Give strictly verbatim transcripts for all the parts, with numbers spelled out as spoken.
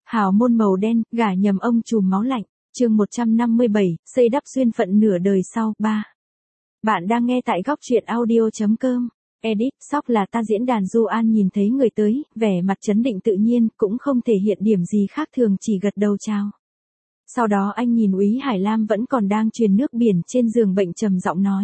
Hào môn màu đen, gả nhầm ông trùm máu lạnh, chương một trăm năm mươi bảy, xây đắp duyên phận nửa đời sau, ba. Bạn đang nghe tại góc truyện audio.com. Edit, sóc là ta diễn đàn Du An nhìn thấy người tới, vẻ mặt trấn định tự nhiên, cũng không thể hiện điểm gì khác thường, chỉ gật đầu chào. Sau đó anh nhìn Úy Hải Lam vẫn còn đang truyền nước biển trên giường bệnh trầm giọng nói.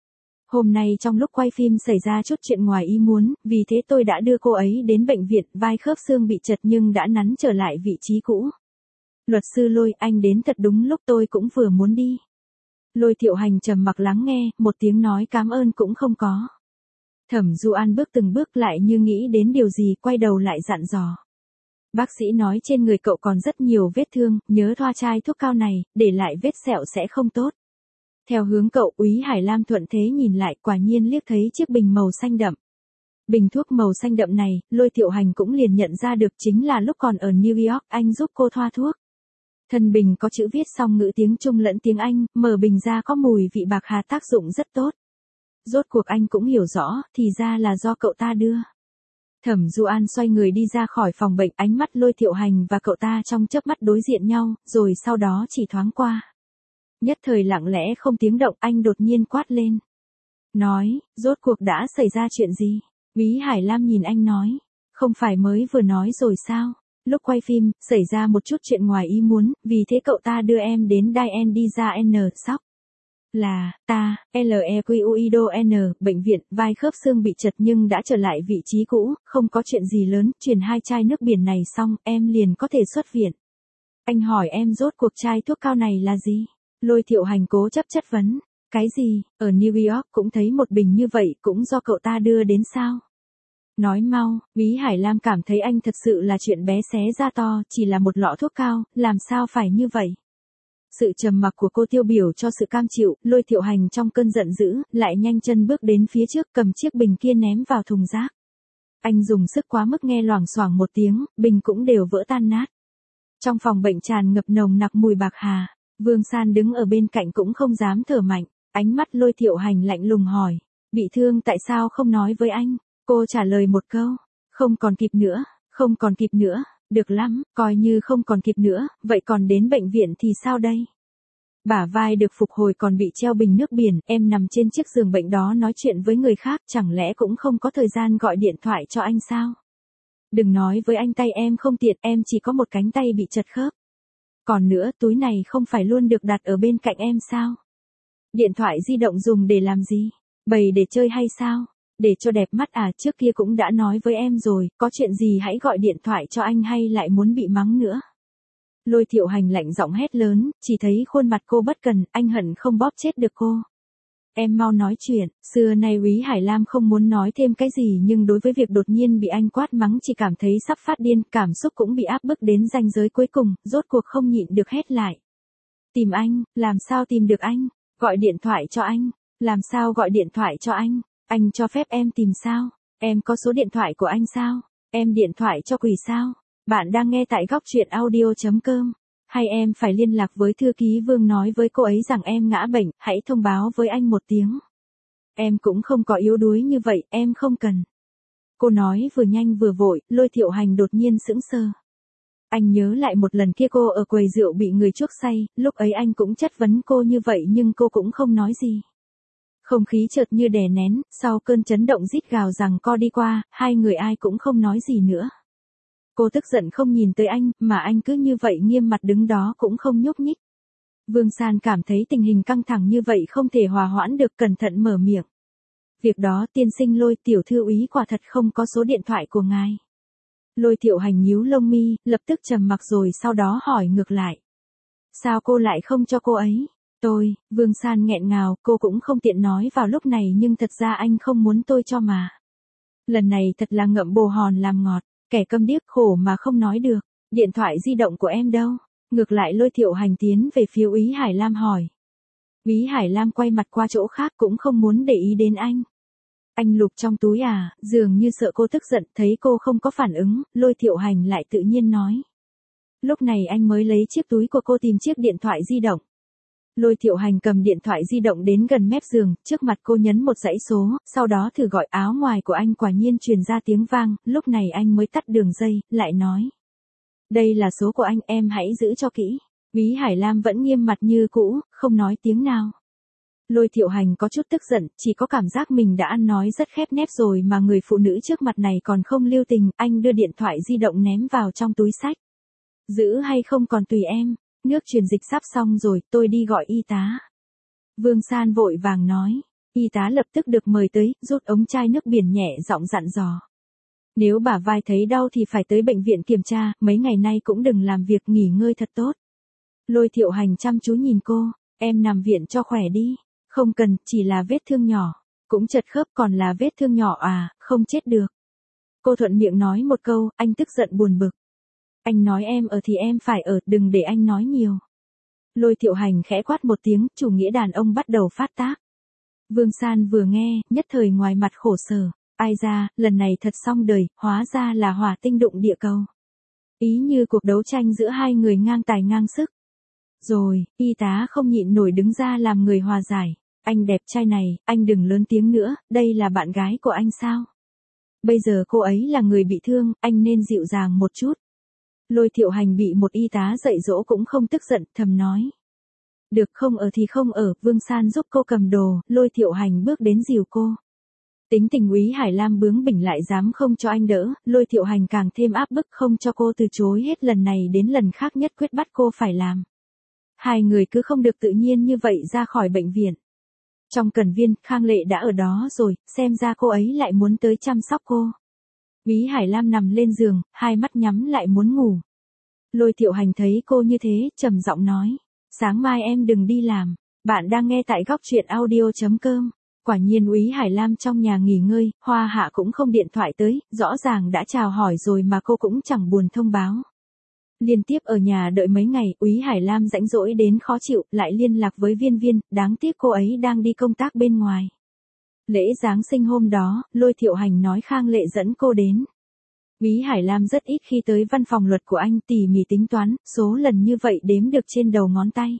Hôm nay trong lúc quay phim xảy ra chút chuyện ngoài ý muốn, vì thế tôi đã đưa cô ấy đến bệnh viện, vai khớp xương bị chật nhưng đã nắn trở lại vị trí cũ. Luật sư Lôi, anh đến thật đúng lúc, tôi cũng vừa muốn đi. Lôi Thiệu Hành trầm mặc lắng nghe, một tiếng nói cảm ơn cũng không có. Thẩm Du An bước từng bước lại như nghĩ đến điều gì, quay đầu lại dặn dò. Bác sĩ nói trên người cậu còn rất nhiều vết thương, nhớ thoa chai thuốc cao này, để lại vết sẹo sẽ không tốt. Theo hướng cậu, Úy Hải Lam thuận thế nhìn lại, quả nhiên liếc thấy chiếc bình màu xanh đậm. Bình thuốc màu xanh đậm này, Lôi Thiệu Hành cũng liền nhận ra được chính là lúc còn ở New York anh giúp cô thoa thuốc. Thân bình có chữ viết song ngữ tiếng Trung lẫn tiếng Anh, mở bình ra có mùi vị bạc hà tác dụng rất tốt. Rốt cuộc anh cũng hiểu rõ, thì ra là do cậu ta đưa. Thẩm Du An xoay người đi ra khỏi phòng bệnh, ánh mắt Lôi Thiệu Hành và cậu ta trong chớp mắt đối diện nhau, rồi sau đó chỉ thoáng qua. Nhất thời lặng lẽ không tiếng động, anh đột nhiên quát lên. Nói, rốt cuộc đã xảy ra chuyện gì? Úy Hải Lam nhìn anh nói. Không phải mới vừa nói rồi sao? Lúc quay phim, xảy ra một chút chuyện ngoài ý muốn, vì thế cậu ta đưa em đến Diane đi ra N, sóc. Là, ta, L E Q U I D O N, bệnh viện, vai khớp xương bị chật nhưng đã trở lại vị trí cũ, không có chuyện gì lớn, truyền hai chai nước biển này xong, em liền có thể xuất viện. Anh hỏi em rốt cuộc chai thuốc cao này là gì? Lôi Thiệu Hành cố chấp chất vấn. Cái gì, ở New York cũng thấy một bình như vậy, cũng do cậu ta đưa đến sao? Nói mau, Úy Hải Lam cảm thấy anh thật sự là chuyện bé xé ra to, chỉ là một lọ thuốc cao, làm sao phải như vậy? Sự trầm mặc của cô tiêu biểu cho sự cam chịu, Lôi Thiệu Hành trong cơn giận dữ, lại nhanh chân bước đến phía trước, cầm chiếc bình kia ném vào thùng rác. Anh dùng sức quá mức, nghe loảng xoảng một tiếng, bình cũng đều vỡ tan nát. Trong phòng bệnh tràn ngập nồng nặc mùi bạc hà. Vương San đứng ở bên cạnh cũng không dám thở mạnh, ánh mắt Lôi Thiệu Hành lạnh lùng hỏi, bị thương tại sao không nói với anh? Cô trả lời một câu, không còn kịp nữa, không còn kịp nữa, được lắm, coi như không còn kịp nữa, vậy còn đến bệnh viện thì sao đây? Bả vai được phục hồi còn bị treo bình nước biển, em nằm trên chiếc giường bệnh đó nói chuyện với người khác, chẳng lẽ cũng không có thời gian gọi điện thoại cho anh sao? Đừng nói với anh tay em không tiện, em chỉ có một cánh tay bị chật khớp. Còn nữa, túi này không phải luôn được đặt ở bên cạnh em sao? Điện thoại di động dùng để làm gì? Bày để chơi hay sao? Để cho đẹp mắt à, trước kia cũng đã nói với em rồi, có chuyện gì hãy gọi điện thoại cho anh hay lại muốn bị mắng nữa? Lôi Thiệu Hành lạnh giọng hét lớn, chỉ thấy khuôn mặt cô bất cần, anh hận không bóp chết được cô. Em mau nói chuyện, xưa nay Úy Hải Lam không muốn nói thêm cái gì nhưng đối với việc đột nhiên bị anh quát mắng chỉ cảm thấy sắp phát điên, cảm xúc cũng bị áp bức đến ranh giới cuối cùng, rốt cuộc không nhịn được hét lại. Tìm anh, làm sao tìm được anh? Gọi điện thoại cho anh, làm sao gọi điện thoại cho anh? Anh cho phép em tìm sao? Em có số điện thoại của anh sao? Em điện thoại cho quỷ sao? Bạn đang nghe tại góc truyện audio.com. Hay em phải liên lạc với thư ký Vương nói với cô ấy rằng em ngã bệnh, hãy thông báo với anh một tiếng. Em cũng không có yếu đuối như vậy, em không cần. Cô nói vừa nhanh vừa vội, Lôi Thiệu Hành đột nhiên sững sờ. Anh nhớ lại một lần kia cô ở quầy rượu bị người chuốc say, lúc ấy anh cũng chất vấn cô như vậy nhưng cô cũng không nói gì. Không khí chợt như đè nén, sau cơn chấn động rít gào rằng co đi qua, hai người ai cũng không nói gì nữa. Cô tức giận không nhìn tới anh, mà anh cứ như vậy nghiêm mặt đứng đó cũng không nhúc nhích. Vương San cảm thấy tình hình căng thẳng như vậy không thể hòa hoãn được, cẩn thận mở miệng. Việc đó tiên sinh Lôi, tiểu thư úy quả thật không có số điện thoại của ngài. Lôi Thiệu Hành nhíu lông mi, lập tức trầm mặc rồi sau đó hỏi ngược lại. Sao cô lại không cho cô ấy? Tôi, Vương San nghẹn ngào, cô cũng không tiện nói vào lúc này nhưng thật ra anh không muốn tôi cho mà. Lần này thật là ngậm bồ hòn làm ngọt. Kẻ câm điếc khổ mà không nói được. Điện thoại di động của em đâu? Ngược lại Lôi Thiệu Hành tiến về phía Úy Hải Lam hỏi. Úy Hải Lam quay mặt qua chỗ khác cũng không muốn để ý đến anh. Anh lục trong túi à, dường như sợ cô tức giận, thấy cô không có phản ứng, Lôi Thiệu Hành lại tự nhiên nói. Lúc này anh mới lấy chiếc túi của cô tìm chiếc điện thoại di động. Lôi Thiệu Hành cầm điện thoại di động đến gần mép giường, trước mặt cô nhấn một dãy số, sau đó thử gọi, áo ngoài của anh quả nhiên truyền ra tiếng vang, lúc này anh mới tắt đường dây, lại nói. Đây là số của anh, em hãy giữ cho kỹ. Úy Hải Lam vẫn nghiêm mặt như cũ, không nói tiếng nào. Lôi Thiệu Hành có chút tức giận, chỉ có cảm giác mình đã ăn nói rất khép nép rồi mà người phụ nữ trước mặt này còn không lưu tình, anh đưa điện thoại di động ném vào trong túi xách. Giữ hay không còn tùy em, nước truyền dịch sắp xong rồi, tôi đi gọi y tá. Vương San vội vàng nói, y tá lập tức được mời tới, rút ống chai nước biển nhẹ giọng dặn dò. Nếu bả vai thấy đau thì phải tới bệnh viện kiểm tra, mấy ngày nay cũng đừng làm việc, nghỉ ngơi thật tốt. Lôi Thiệu Hành chăm chú nhìn cô, em nằm viện cho khỏe đi. Không cần, chỉ là vết thương nhỏ. Cũng chật khớp, còn là vết thương nhỏ à, không chết được. Cô thuận miệng nói một câu, anh tức giận buồn bực. Anh nói em ở thì em phải ở, đừng để anh nói nhiều. Lôi Thiệu Hành khẽ quát một tiếng, chủ nghĩa đàn ông bắt đầu phát tác. Vương San vừa nghe, nhất thời ngoài mặt khổ sở. Ai ra, lần này thật xong đời, hóa ra là hỏa tinh đụng địa cầu. Ý như cuộc đấu tranh giữa hai người ngang tài ngang sức. Rồi, y tá không nhịn nổi đứng ra làm người hòa giải. Anh đẹp trai này, anh đừng lớn tiếng nữa, đây là bạn gái của anh sao? Bây giờ cô ấy là người bị thương, anh nên dịu dàng một chút. Lôi Thiệu Hành bị một y tá dạy dỗ cũng không tức giận, thầm nói. Được, không ở thì không ở, Vương San giúp cô cầm đồ, Lôi Thiệu Hành bước đến dìu cô. Tính tình Úy Hải Lam bướng bỉnh lại dám không cho anh đỡ, Lôi Thiệu Hành càng thêm áp bức không cho cô từ chối hết lần này đến lần khác nhất quyết bắt cô phải làm. Hai người cứ không được tự nhiên như vậy ra khỏi bệnh viện. Trong cần viên, Khang Lệ đã ở đó rồi, xem ra cô ấy lại muốn tới chăm sóc cô. Úy Hải Lam nằm lên giường, hai mắt nhắm lại muốn ngủ. Lôi Thiệu Hành thấy cô như thế, trầm giọng nói. Sáng mai em đừng đi làm, bạn đang nghe tại góc truyện audio chấm com. Quả nhiên Úy Hải Lam trong nhà nghỉ ngơi, Hoa Hạ cũng không điện thoại tới, rõ ràng đã chào hỏi rồi mà cô cũng chẳng buồn thông báo. Liên tiếp ở nhà đợi mấy ngày, Úy Hải Lam rãnh rỗi đến khó chịu, lại liên lạc với Viên Viên, đáng tiếc cô ấy đang đi công tác bên ngoài. Lễ Giáng sinh hôm đó, Lôi Thiệu Hành nói Khang Lệ dẫn cô đến. Úy Hải Lam rất ít khi tới văn phòng luật của anh, tỉ mỉ tính toán, số lần như vậy đếm được trên đầu ngón tay.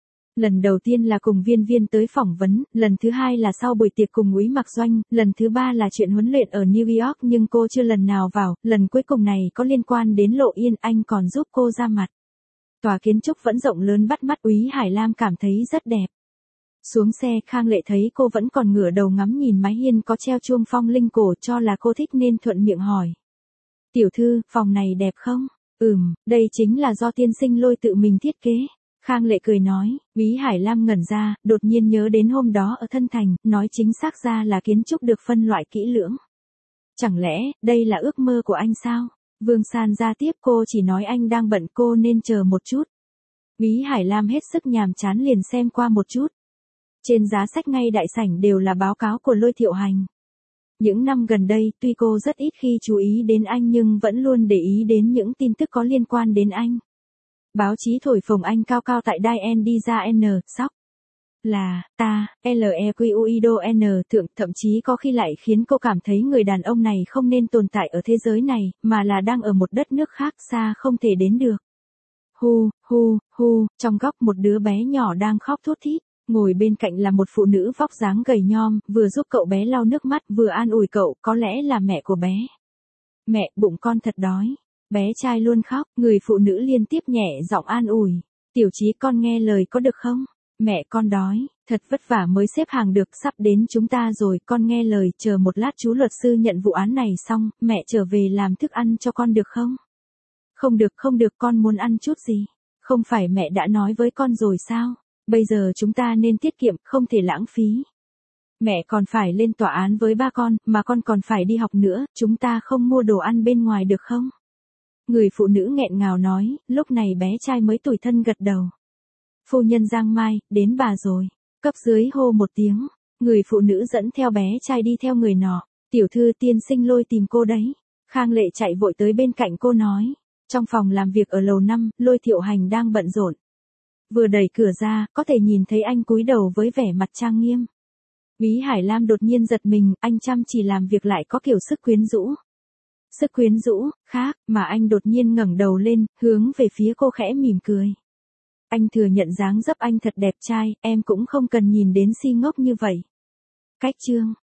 Lần đầu tiên là cùng Viên Viên tới phỏng vấn, lần thứ hai là sau buổi tiệc cùng Úy Mạc Doanh, lần thứ ba là chuyện huấn luyện ở New York nhưng cô chưa lần nào vào, lần cuối cùng này có liên quan đến Lộ Yên, anh còn giúp cô ra mặt. Tòa kiến trúc vẫn rộng lớn bắt mắt, Úy Hải Lam cảm thấy rất đẹp. Xuống xe, Khang Lệ thấy cô vẫn còn ngửa đầu ngắm nhìn mái hiên có treo chuông phong linh cổ, cho là cô thích nên thuận miệng hỏi. Tiểu thư, phòng này đẹp không? Ừm, đây chính là do tiên sinh Lôi tự mình thiết kế. Khang Lệ cười nói, Úy Hải Lam ngẩn ra, đột nhiên nhớ đến hôm đó ở Thân Thành, nói chính xác ra là kiến trúc được phân loại kỹ lưỡng. Chẳng lẽ, đây là ước mơ của anh sao? Vương San ra tiếp, cô chỉ nói anh đang bận, cô nên chờ một chút. Úy Hải Lam hết sức nhàm chán liền xem qua một chút. Trên giá sách ngay đại sảnh đều là báo cáo của Lôi Thiệu Hành. Những năm gần đây, tuy cô rất ít khi chú ý đến anh nhưng vẫn luôn để ý đến những tin tức có liên quan đến anh. Báo chí thổi phồng anh cao cao tại đai N đi ra N, sóc. Là, ta, L E Q U I D O N thượng, thậm chí có khi lại khiến cô cảm thấy người đàn ông này không nên tồn tại ở thế giới này, mà là đang ở một đất nước khác xa không thể đến được. Hu, hu, hu, trong góc một đứa bé nhỏ đang khóc thút thít, ngồi bên cạnh là một phụ nữ vóc dáng gầy nhom, vừa giúp cậu bé lau nước mắt vừa an ủi cậu, có lẽ là mẹ của bé. Mẹ, bụng con thật đói. Bé trai luôn khóc, người phụ nữ liên tiếp nhẹ giọng an ủi. Tiểu Chí con nghe lời có được không? Mẹ con đói, thật vất vả mới xếp hàng được, sắp đến chúng ta rồi, con nghe lời, chờ một lát chú luật sư nhận vụ án này xong, mẹ trở về làm thức ăn cho con được không? Không được, không được, con muốn ăn chút gì? Không phải mẹ đã nói với con rồi sao? Bây giờ chúng ta nên tiết kiệm, không thể lãng phí. Mẹ còn phải lên tòa án với ba con, mà con còn phải đi học nữa, chúng ta không mua đồ ăn bên ngoài được không? Người phụ nữ nghẹn ngào nói, lúc này bé trai mới tủi thân gật đầu. Phu nhân Giang Mai, đến bà rồi. Cấp dưới hô một tiếng, người phụ nữ dẫn theo bé trai đi theo người nọ. Tiểu thư tiên sinh Lôi tìm cô đấy. Khang Lệ chạy vội tới bên cạnh cô nói. Trong phòng làm việc ở lầu năm, Lôi Thiệu Hành đang bận rộn. Vừa đẩy cửa ra, có thể nhìn thấy anh cúi đầu với vẻ mặt trang nghiêm. Úy Hải Lam đột nhiên giật mình, anh chăm chỉ làm việc lại có kiểu sức quyến rũ. Sức quyến rũ, khác, mà anh đột nhiên ngẩng đầu lên, hướng về phía cô khẽ mỉm cười. Anh thừa nhận dáng dấp anh thật đẹp trai, em cũng không cần nhìn đến si ngốc như vậy. Cách chương,